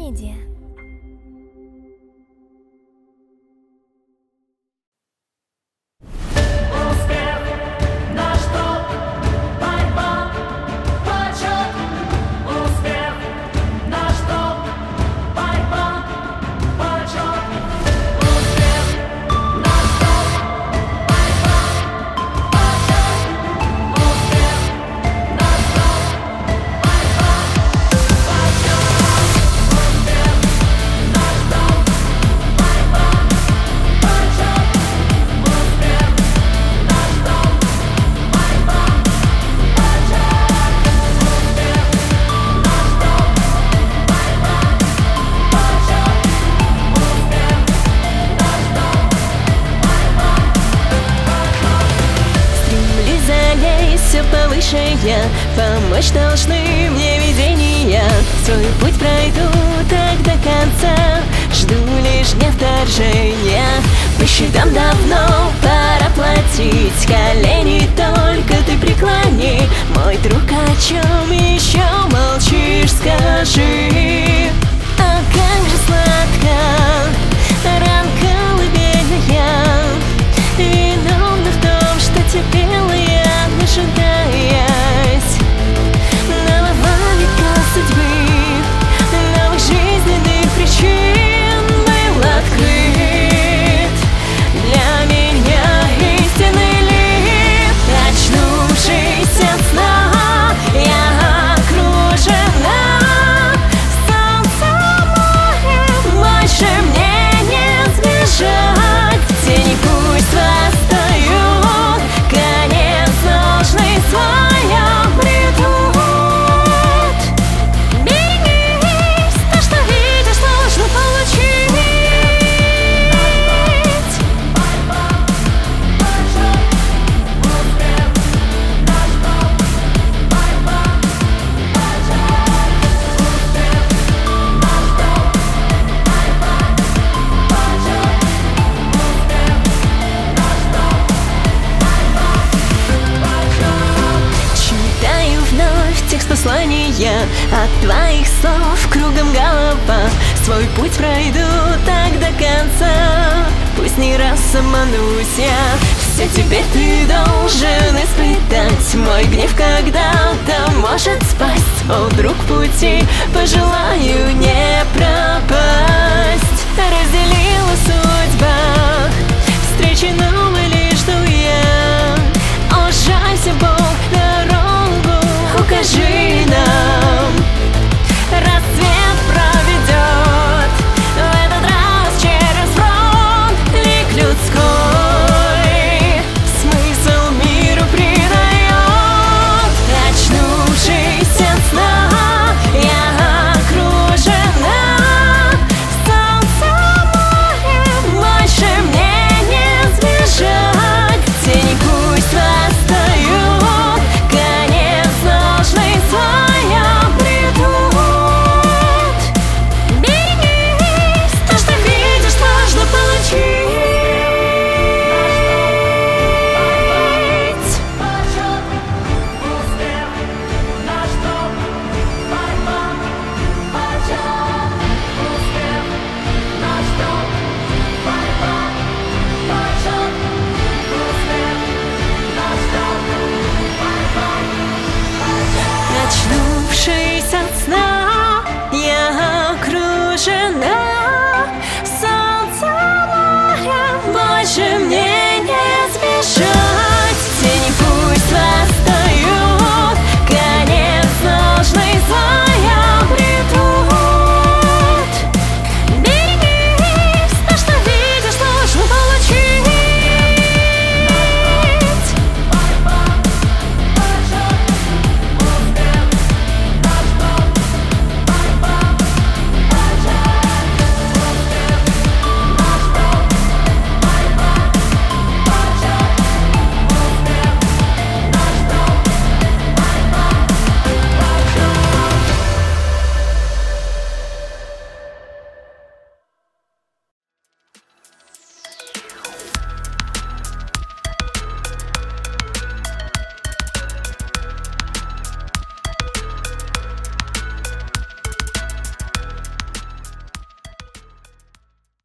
Медиа. Повыше помочь должны мне видения. Свой путь пройду так до конца, жду лишь дня вторжения. По счетам давно пора платить, колени только ты преклони. Мой друг, о чем еще молчишь, скажи. А как же сладко ран колыбельная, виновна в том, что терпела я, не ожидаясь нового века судьбы, новых жизненных причин был открыт для меня истинный лик. Очнувшись от сна, я окружена солнцем моим, больше мне не сбежать. Тени пусть восстают, конец сложный в своем бреду. Берегись, то, что видишь, сложно получить. Читаю вновь текст послания, от твоих слов кругом голова. Свой путь пройду так до конца, пусть не раз обманусь я. Все теперь ты должен испытать мой гнев когда-то может спасть. О, друг пути, пожелаю не пропасть. Раздели